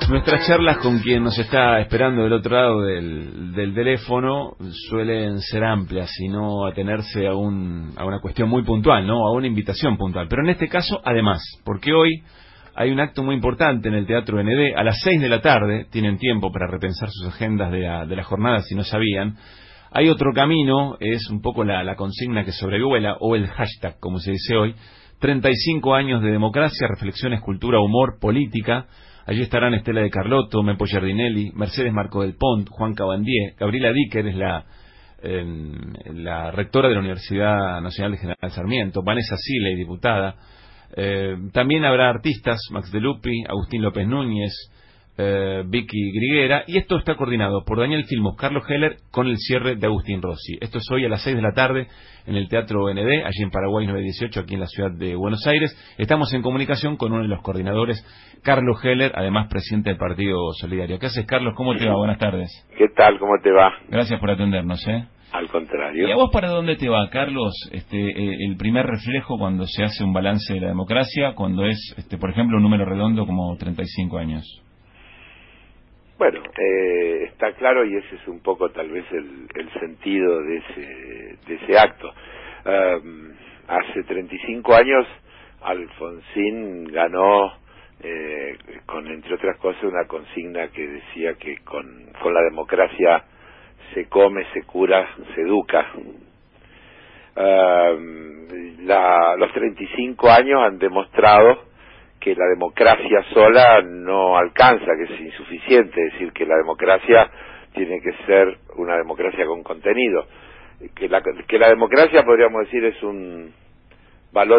Nuestras charlas con quien nos está esperando del otro lado del teléfono suelen ser amplias y no atenerse a una cuestión muy puntual, ¿no? A una invitación puntual. Pero en este caso, además, porque hoy hay un acto muy importante en el Teatro ND. A las 6 de la tarde, tienen tiempo para repensar sus agendas de la jornada si no sabían. Hay otro camino, es un poco la consigna que sobrevuela, o el hashtag, como se dice hoy, 35 años de democracia, reflexiones, cultura, humor, política. Allí estarán Estela de Carlotto, Mepo Giardinelli, Mercedes Marco del Pont, Juan Cabandier, Gabriela Dicker, es la rectora de la Universidad Nacional de General Sarmiento, Vanessa Siley, diputada. También habrá artistas, Max de Lupi, Agustín López Núñez, Vicky Griguera, y esto está coordinado por Daniel Filmus, Carlos Heller, con el cierre de Agustín Rossi. Esto es hoy a las 6 de la tarde en el Teatro ND, allí en Paraguay 918, aquí en la ciudad de Buenos Aires. Estamos en comunicación con uno de los coordinadores, Carlos Heller, además presidente del Partido Solidario. ¿Qué haces, Carlos? ¿Cómo te va? Buenas tardes. ¿Qué tal? ¿Cómo te va? Gracias por atendernos, Al contrario. ¿Y a vos para dónde te va, Carlos, el primer reflejo cuando se hace un balance de la democracia, cuando es, por ejemplo, un número redondo como 35 años? Bueno, está claro, y ese es un poco tal vez el sentido de ese acto. Hace 35 años Alfonsín ganó con, entre otras cosas, una consigna que decía que con la democracia se come, se cura, se educa. Los 35 años han demostrado que la democracia sola no alcanza, que es insuficiente, es decir, que la democracia tiene que ser una democracia con contenido, que la democracia, podríamos decir, es un valor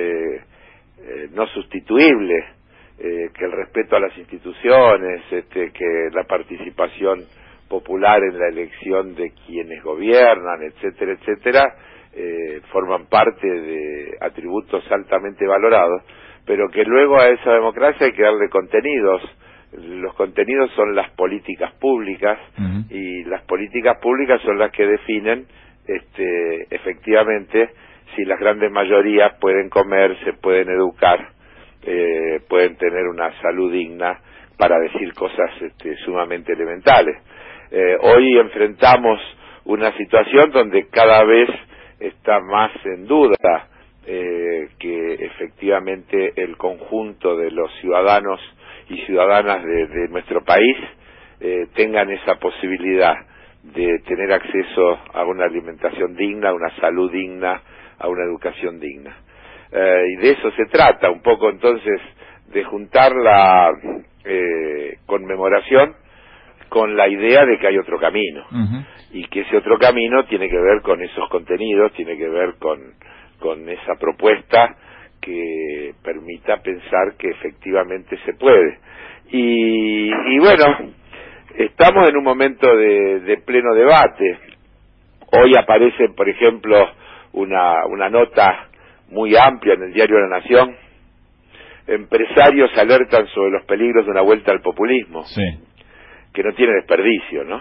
no sustituible, que el respeto a las instituciones, que la participación popular en la elección de quienes gobiernan, etcétera, etcétera, forman parte de atributos altamente valorados, pero que luego a esa democracia hay que darle contenidos. Los contenidos son las políticas públicas, y las políticas públicas son las que definen efectivamente si las grandes mayorías pueden comer, se pueden educar, pueden tener una salud digna, para decir cosas sumamente elementales. Hoy enfrentamos una situación donde cada vez está más en duda que efectivamente el conjunto de los ciudadanos y ciudadanas de nuestro país tengan esa posibilidad de tener acceso a una alimentación digna, a una salud digna, a una educación digna. Y de eso se trata un poco, entonces, de juntar la conmemoración con la idea de que hay otro camino, y que ese otro camino tiene que ver con esos contenidos, tiene que ver con esa propuesta que permita pensar que efectivamente se puede. Y bueno, estamos en un momento de pleno debate. Hoy aparece, por ejemplo, una nota muy amplia en el diario La Nación. Empresarios alertan sobre los peligros de una vuelta al populismo, que no tiene desperdicio, ¿no?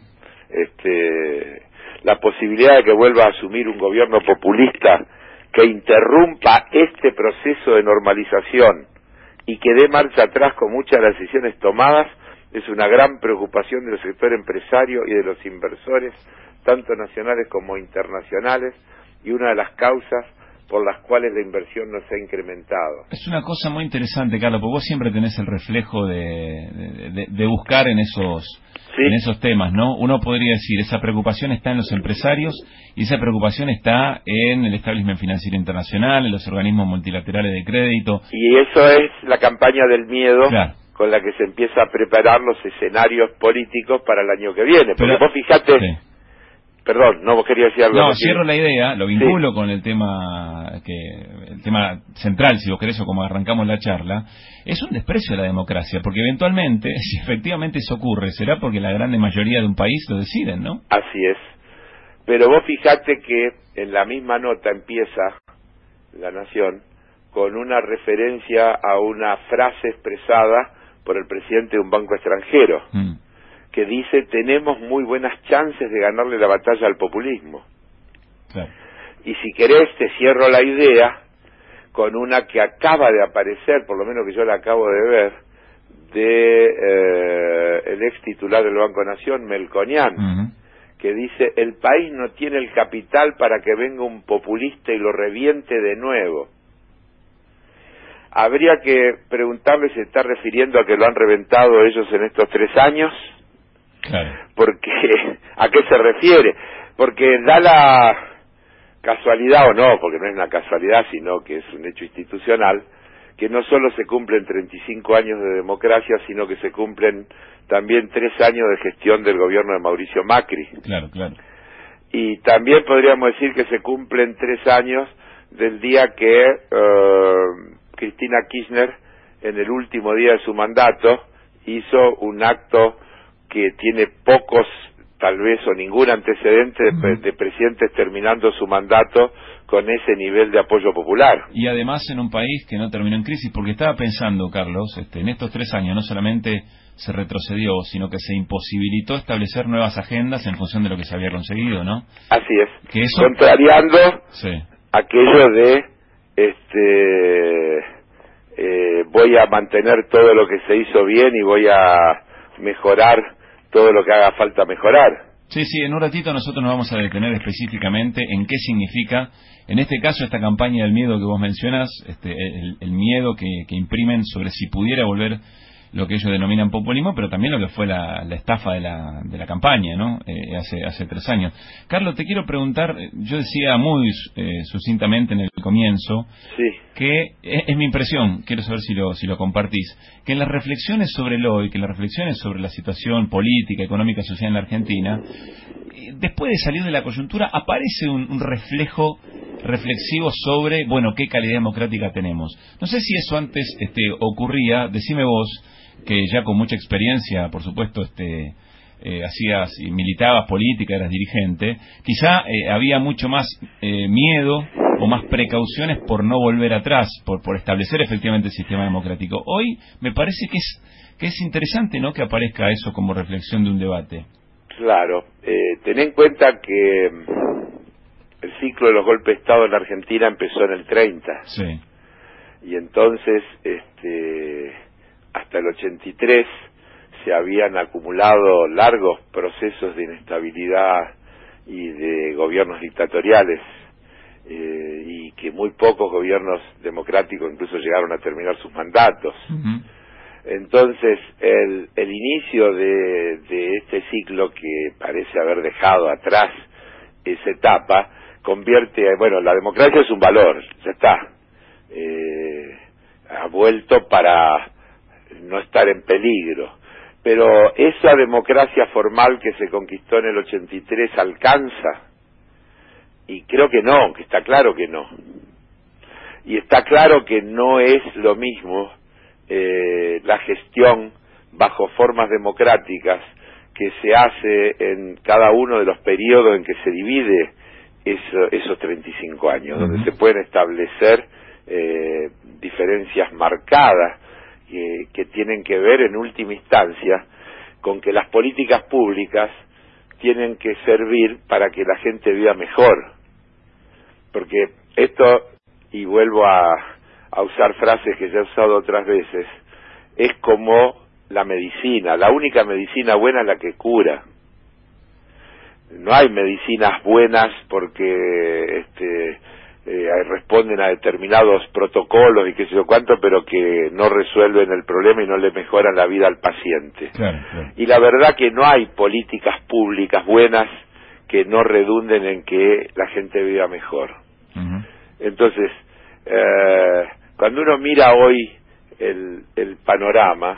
La posibilidad de que vuelva a asumir un gobierno populista que interrumpa este proceso de normalización y que dé marcha atrás con muchas de las decisiones tomadas es una gran preocupación del sector empresario y de los inversores, tanto nacionales como internacionales, y una de las causas por las cuales la inversión no se ha incrementado. Es una cosa muy interesante, Carlos, porque vos siempre tenés el reflejo de buscar en esos temas, ¿no? Uno podría decir, esa preocupación está en los empresarios y esa preocupación está en el establishment financiero internacional, en los organismos multilaterales de crédito. Y eso es la campaña del miedo, claro, con la que se empieza a preparar los escenarios políticos para el año que viene. Porque vos fijate... Perdón, no, vos querías decir algo. No, cierro la idea, lo vinculo con el tema central, si vos querés, o como arrancamos la charla. Es un desprecio a la democracia, porque eventualmente, si efectivamente eso ocurre, será porque la gran mayoría de un país lo deciden, ¿no? Así es. Pero vos fijate que en la misma nota empieza La Nación con una referencia a una frase expresada por el presidente de un banco extranjero, que dice: tenemos muy buenas chances de ganarle la batalla al populismo. Claro. Y si querés, te cierro la idea con una que acaba de aparecer, por lo menos que yo la acabo de ver, de el ex titular del Banco Nación, Melconian, que dice: el país no tiene el capital para que venga un populista y lo reviente de nuevo. Habría que preguntarle si está refiriendo a que lo han reventado ellos en estos 3 años. Claro. Porque, ¿a qué se refiere? Porque da la casualidad, o no, porque no es una casualidad, sino que es un hecho institucional, que no solo se cumplen 35 años de democracia, sino que se cumplen también 3 años de gestión del gobierno de Mauricio Macri. Claro, claro. Y también podríamos decir que se cumplen 3 años del día que Cristina Kirchner, en el último día de su mandato, hizo un acto que tiene pocos, tal vez, o ningún antecedente de presidentes terminando su mandato con ese nivel de apoyo popular. Y además en un país que no terminó en crisis, porque estaba pensando, Carlos, en estos 3 años no solamente se retrocedió, sino que se imposibilitó establecer nuevas agendas en función de lo que se había conseguido, ¿no? Así es. Que eso... Contrariando sí. aquello de voy a mantener todo lo que se hizo bien y voy a mejorar todo lo que haga falta mejorar. Sí, sí, en un ratito nosotros nos vamos a detener específicamente en qué significa, en este caso, esta campaña del miedo que vos mencionas, el miedo que imprimen sobre si pudiera volver lo que ellos denominan populismo, pero también lo que fue la estafa de la campaña, ¿no? Hace 3 años. Carlos, te quiero preguntar, yo decía muy sucintamente en el comienzo, sí, que es mi impresión, quiero saber si lo compartís, que en las reflexiones sobre el hoy, que en las reflexiones sobre la situación política, económica, social en la Argentina, después de salir de la coyuntura aparece un reflejo reflexivo sobre, bueno, qué calidad democrática tenemos. No sé si eso antes ocurría, decime vos, que ya con mucha experiencia, por supuesto, hacías y militabas política, eras dirigente, quizá había mucho más miedo o más precauciones por no volver atrás, por establecer efectivamente el sistema democrático. Hoy me parece que es interesante, ¿no?, que aparezca eso como reflexión de un debate. Claro, ten en cuenta que el ciclo de los golpes de Estado en la Argentina empezó en el 30. Sí. Y entonces, hasta el 83 se habían acumulado largos procesos de inestabilidad y de gobiernos dictatoriales, y que muy pocos gobiernos democráticos incluso llegaron a terminar sus mandatos. Entonces, el inicio de este ciclo, que parece haber dejado atrás esa etapa, convierte, bueno, la democracia es un valor, ya está, ha vuelto para no estar en peligro, pero esa democracia formal que se conquistó en el 83 alcanza, y creo que no, que está claro que no, y está claro que no es lo mismo la gestión bajo formas democráticas que se hace en cada uno de los periodos en que se divide esos 35 años, donde se pueden establecer diferencias marcadas que tienen que ver en última instancia con que las políticas públicas tienen que servir para que la gente viva mejor, porque esto, y vuelvo a usar frases que ya he usado otras veces, es como la medicina, la única medicina buena es la que cura. No hay medicinas buenas porque responden a determinados protocolos y qué sé yo cuánto, pero que no resuelven el problema y no le mejoran la vida al paciente. Claro, claro. Y la verdad que no hay políticas públicas buenas que no redunden en que la gente viva mejor. Entonces, cuando uno mira hoy el panorama,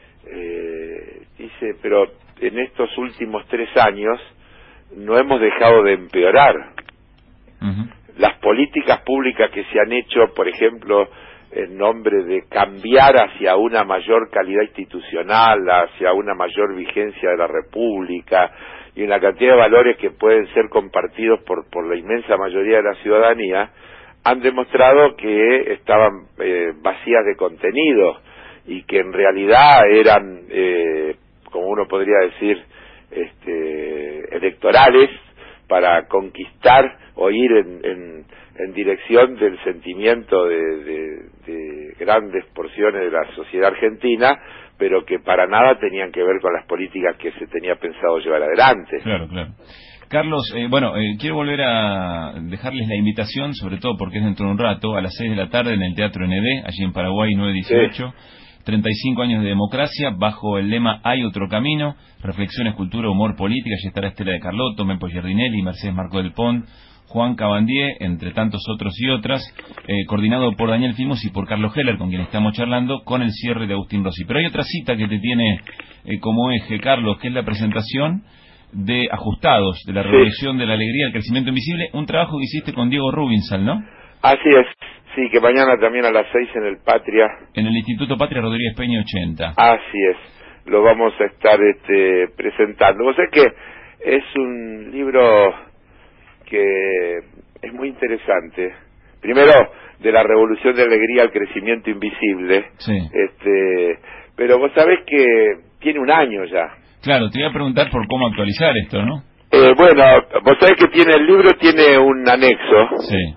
dice, pero en estos últimos 3 años no hemos dejado de empeorar. Las políticas públicas que se han hecho, por ejemplo, en nombre de cambiar hacia una mayor calidad institucional, hacia una mayor vigencia de la República, y una cantidad de valores que pueden ser compartidos por la inmensa mayoría de la ciudadanía, han demostrado que estaban vacías de contenido y que en realidad eran, como uno podría decir, electorales para conquistar o ir en dirección del sentimiento de grandes porciones de la sociedad argentina, pero que para nada tenían que ver con las políticas que se tenía pensado llevar adelante. Claro, claro. Carlos, quiero volver a dejarles la invitación, sobre todo porque es dentro de un rato, a las 6 de la tarde en el Teatro ND, allí en Paraguay 918, 35 años de democracia, bajo el lema Hay otro camino, reflexiones, cultura, humor, política. Allí estará Estela de Carlotto, Mempo Giardinelli, Mercedes Marco del Pont, Juan Cabandier, entre tantos otros y otras, coordinado por Daniel Filmus y por Carlos Heller, con quien estamos charlando, con el cierre de Agustín Rossi. Pero hay otra cita que te tiene como eje, Carlos, que es la presentación de Ajustados, de la Revolución de la Alegría, el Crecimiento Invisible, un trabajo que hiciste con Diego Rubinsal, ¿no? Así es, sí, que mañana también a las 6 en el Patria. En el Instituto Patria Rodríguez Peña 80. Así es, lo vamos a estar presentando. Vos sabés que es un libro que es muy interesante. Primero, de la Revolución de la Alegría al Crecimiento Invisible. Sí. Pero vos sabés que tiene un año ya. Claro, te iba a preguntar por cómo actualizar esto, ¿no? Bueno, vos sabés que el libro tiene un anexo. Sí.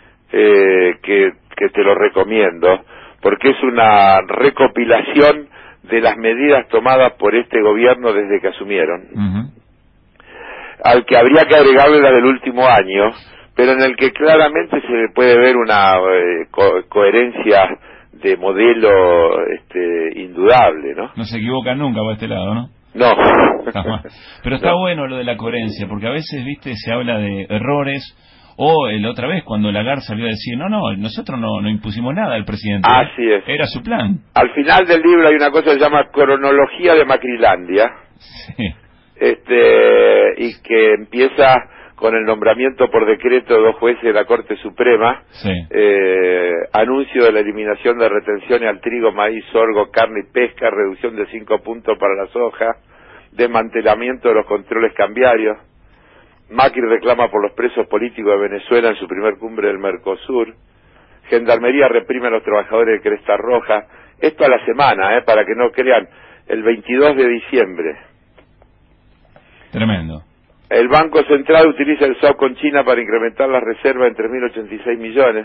Que te lo recomiendo, porque es una recopilación de las medidas tomadas por este gobierno desde que asumieron, al que habría que agregarle la del último año, pero en el que claramente se le puede ver una coherencia de modelo indudable, ¿no? No se equivoca nunca por este lado, ¿no? No. Pero está bueno lo de la coherencia, porque a veces, viste, se habla de errores, o la otra vez cuando Lagarde salió a decir, no, nosotros no impusimos nada al presidente. Así es. Era su plan. Al final del libro hay una cosa que se llama cronología de Macrilandia. Sí. Y que empieza con el nombramiento por decreto de 2 jueces de la Corte Suprema, sí. Anuncio de la eliminación de retenciones al trigo, maíz, sorgo, carne y pesca, reducción de 5 puntos para la soja, desmantelamiento de los controles cambiarios. Macri reclama por los presos políticos de Venezuela en su primer cumbre del Mercosur. Gendarmería reprime a los trabajadores de Cresta Roja. Esto a la semana, para que no crean, el 22 de diciembre. Tremendo. El Banco Central utiliza el swap con China para incrementar las reservas en 3.086 millones.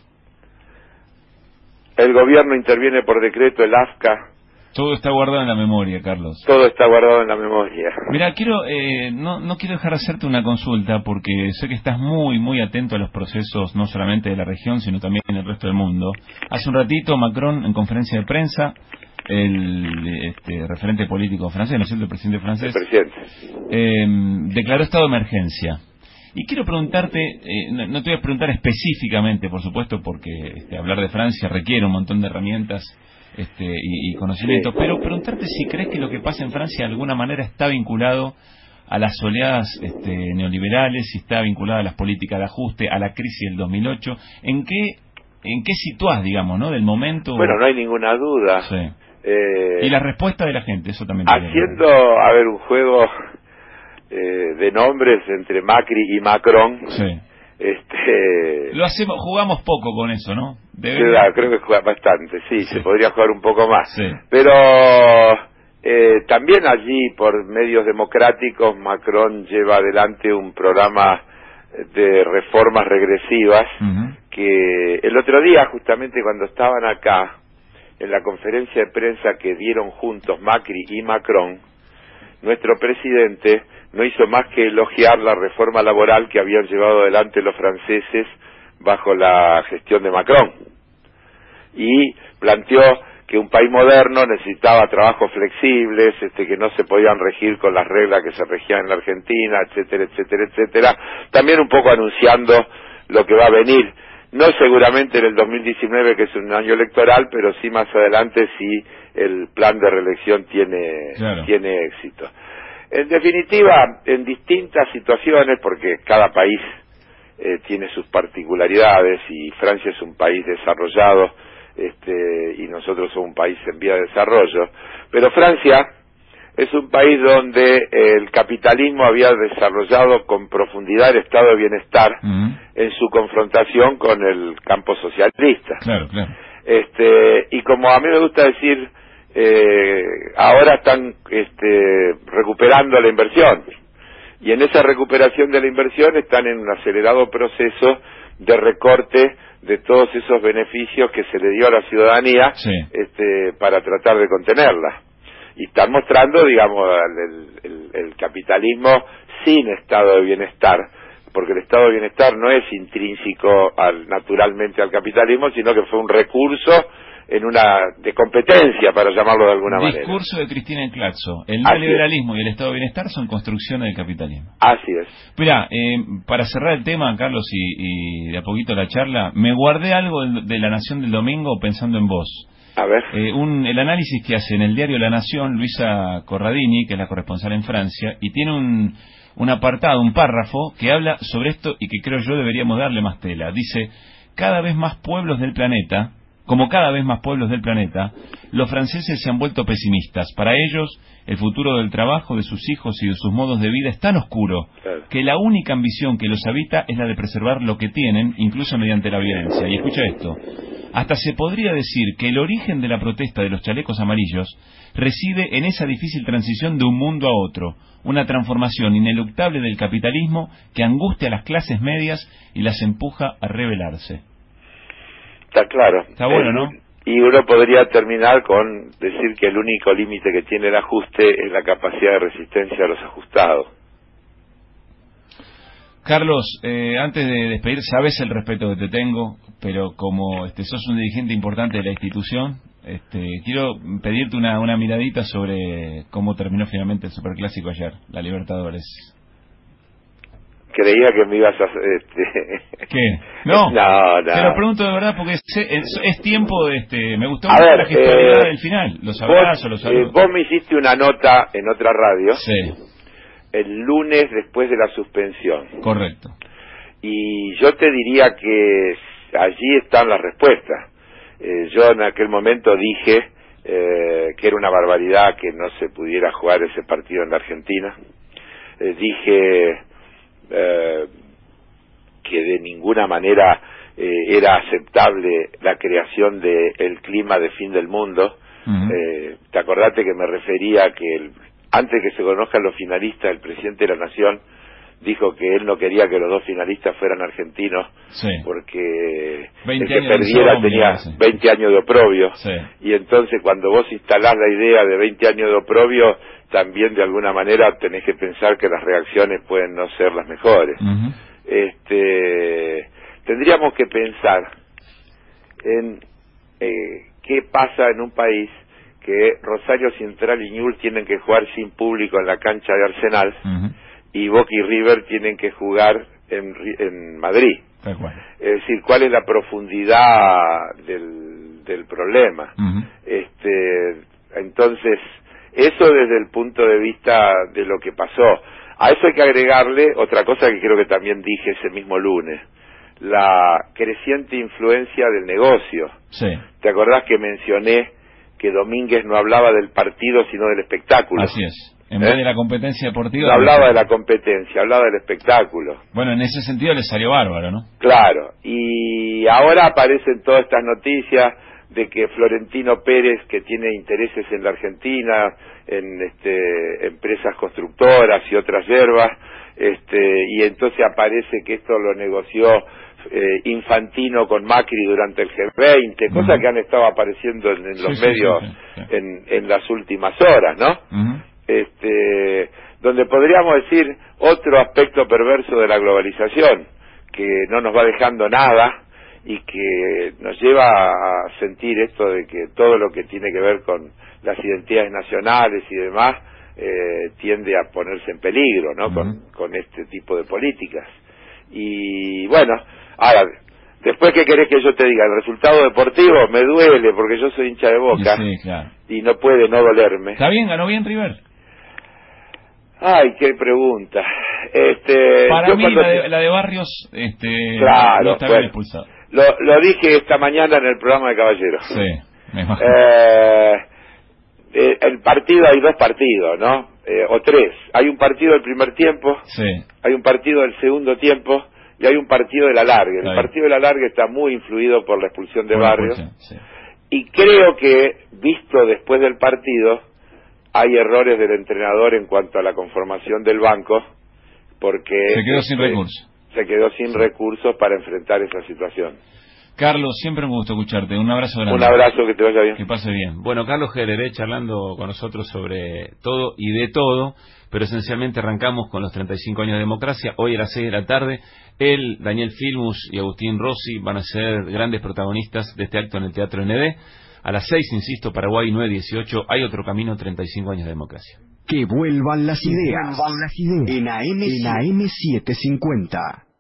El gobierno interviene por decreto el AFCA. Todo está guardado en la memoria, Carlos. Todo está guardado en la memoria. Mira, no quiero dejar de hacerte una consulta, porque sé que estás muy atento a los procesos, no solamente de la región, sino también en el resto del mundo. Hace un ratito, Macron, en conferencia de prensa, el referente político francés, ¿no es cierto?, el presidente francés, declaró estado de emergencia. Y quiero preguntarte, no te voy a preguntar específicamente, por supuesto, porque hablar de Francia requiere un montón de herramientas y conocimiento, sí. Pero preguntarte si crees que lo que pasa en Francia de alguna manera está vinculado a las oleadas neoliberales, si está vinculado a las políticas de ajuste, a la crisis del 2008, ¿en qué situás, digamos, ¿no?, del momento? Bueno, no hay ninguna duda. Sí. Y la respuesta de la gente, eso también. Haciendo, un juego de nombres entre Macri y Macron. Sí. Jugamos poco con eso, ¿no? Creo que juega bastante, sí, se podría jugar un poco más. Sí. Pero también allí, por medios democráticos, Macron lleva adelante un programa de reformas regresivas que el otro día, justamente cuando estaban acá, en la conferencia de prensa que dieron juntos Macri y Macron, nuestro presidente no hizo más que elogiar la reforma laboral que habían llevado adelante los franceses bajo la gestión de Macron. Y planteó que un país moderno necesitaba trabajos flexibles, que no se podían regir con las reglas que se regían en la Argentina, etcétera, etcétera, etcétera. También un poco anunciando lo que va a venir. No seguramente en el 2019, que es un año electoral, pero sí más adelante si el plan de reelección tiene éxito. En definitiva, en distintas situaciones, porque cada país tiene sus particularidades y Francia es un país desarrollado y nosotros somos un país en vía de desarrollo, pero Francia es un país donde el capitalismo había desarrollado con profundidad el estado de bienestar en su confrontación con el campo socialista. Claro. Y como a mí me gusta decir, ahora están recuperando la inversión, y en esa recuperación de la inversión están en un acelerado proceso de recorte de todos esos beneficios que se le dio a la ciudadanía, sí. Para tratar de contenerla. y están mostrando, digamos, el capitalismo sin estado de bienestar, porque el estado de bienestar no es intrínseco naturalmente al capitalismo, sino que fue un recurso de competencia, para llamarlo de alguna manera. Discurso de Cristina Claxo. El neoliberalismo y el estado de bienestar son construcciones del capitalismo. Así es. Mira, para cerrar el tema, Carlos, y de a poquito la charla, me guardé algo de La Nación del domingo pensando en vos. A ver. El análisis que hace en el diario La Nación Luisa Corradini, que es la corresponsal en Francia, y tiene un apartado, un párrafo, que habla sobre esto y que creo yo deberíamos darle más tela. Dice, cada vez más pueblos del planeta... Como cada vez más pueblos del planeta, los franceses se han vuelto pesimistas. Para ellos, el futuro del trabajo, de sus hijos y de sus modos de vida es tan oscuro que la única ambición que los habita es la de preservar lo que tienen, incluso mediante la violencia. Y escucha esto, hasta se podría decir que el origen de la protesta de los chalecos amarillos reside en esa difícil transición de un mundo a otro, una transformación ineluctable del capitalismo que angustia a las clases medias y las empuja a rebelarse. Está claro. Está bueno, ¿no? Y uno podría terminar con decir que el único límite que tiene el ajuste es la capacidad de resistencia de los ajustados. Carlos, antes de despedir, sabes el respeto que te tengo, pero como sos un dirigente importante de la institución, quiero pedirte una miradita sobre cómo terminó finalmente el Superclásico ayer, la Libertadores. Creía que me ibas a... ¿Qué? No, no. Te lo pregunto de verdad porque es tiempo de... me gustó mucho la gestualidad del final, los abrazos, los saludos. Vos me hiciste una nota en otra radio. Sí. El lunes después de la suspensión. Correcto. Y yo te diría que allí están las respuestas. Yo en aquel momento dije que era una barbaridad que no se pudiera jugar ese partido en la Argentina. Dije... que de ninguna manera era aceptable la creación del clima de fin del mundo. Te acordate que me refería que antes que se conozcan los finalistas, el presidente de la Nación dijo que él no quería que los dos finalistas fueran argentinos, porque el que perdiera tenía 20 años de oprobio, y entonces cuando vos instalás la idea de 20 años de oprobio, también de alguna manera tenés que pensar que las reacciones pueden no ser las mejores. Tendríamos que pensar en qué pasa en un país que Rosario Central y Newell's tienen que jugar sin público en la cancha de Arsenal, y Boca y River tienen que jugar en Madrid. Es decir, ¿cuál es la profundidad del problema? Entonces, eso desde el punto de vista de lo que pasó. A eso hay que agregarle otra cosa que creo que también dije ese mismo lunes, la creciente influencia del negocio. ¿Te acordás que mencioné que Domínguez no hablaba del partido sino del espectáculo? Así es. En vez de la competencia deportiva... No hablaba de la competencia, hablaba del espectáculo. Bueno, en ese sentido le salió bárbaro, ¿no? Claro, y ahora aparecen todas estas noticias de que Florentino Pérez, que tiene intereses en la Argentina, en empresas constructoras y otras yerbas, y entonces aparece que esto lo negoció Infantino con Macri durante el G20, cosas que han estado apareciendo en los medios en las últimas horas, ¿no? Donde podríamos decir otro aspecto perverso de la globalización, que no nos va dejando nada y que nos lleva a sentir esto de que todo lo que tiene que ver con las identidades nacionales y demás tiende a ponerse en peligro, ¿no? Con este tipo de políticas. Y bueno, ahora, después, ¿qué querés que yo te diga? El resultado deportivo me duele porque yo soy hincha de Boca, y no puede no dolerme. ¿Está bien? ¿Ganó bien River? Ay, qué pregunta. Para mí la de Barrios claro, no está bien expulsado. Lo dije esta mañana en el programa de Caballeros. Sí, me imagino. El partido, hay dos partidos, ¿no? O tres. Hay un partido del primer tiempo, hay un partido del segundo tiempo y hay un partido del alargue. El partido del alargue está muy influido por la expulsión de Barrios. Y creo que, visto después del partido, hay errores del entrenador en cuanto a la conformación del banco, porque se quedó sin recursos. Se quedó sin recursos para enfrentar esa situación. Carlos, siempre un gusto escucharte. Un abrazo grande. Un abrazo, que te vaya bien. Que pase bien. Bueno, Carlos Heller, charlando con nosotros sobre todo y de todo, pero esencialmente arrancamos con los 35 años de democracia. Hoy a las 6 de la tarde, él, Daniel Filmus y Agustín Rossi van a ser grandes protagonistas de este acto en el Teatro ND. A las 6, insisto, Paraguay 918, hay otro camino, 35 años de democracia. Que vuelvan las ideas en AM 750.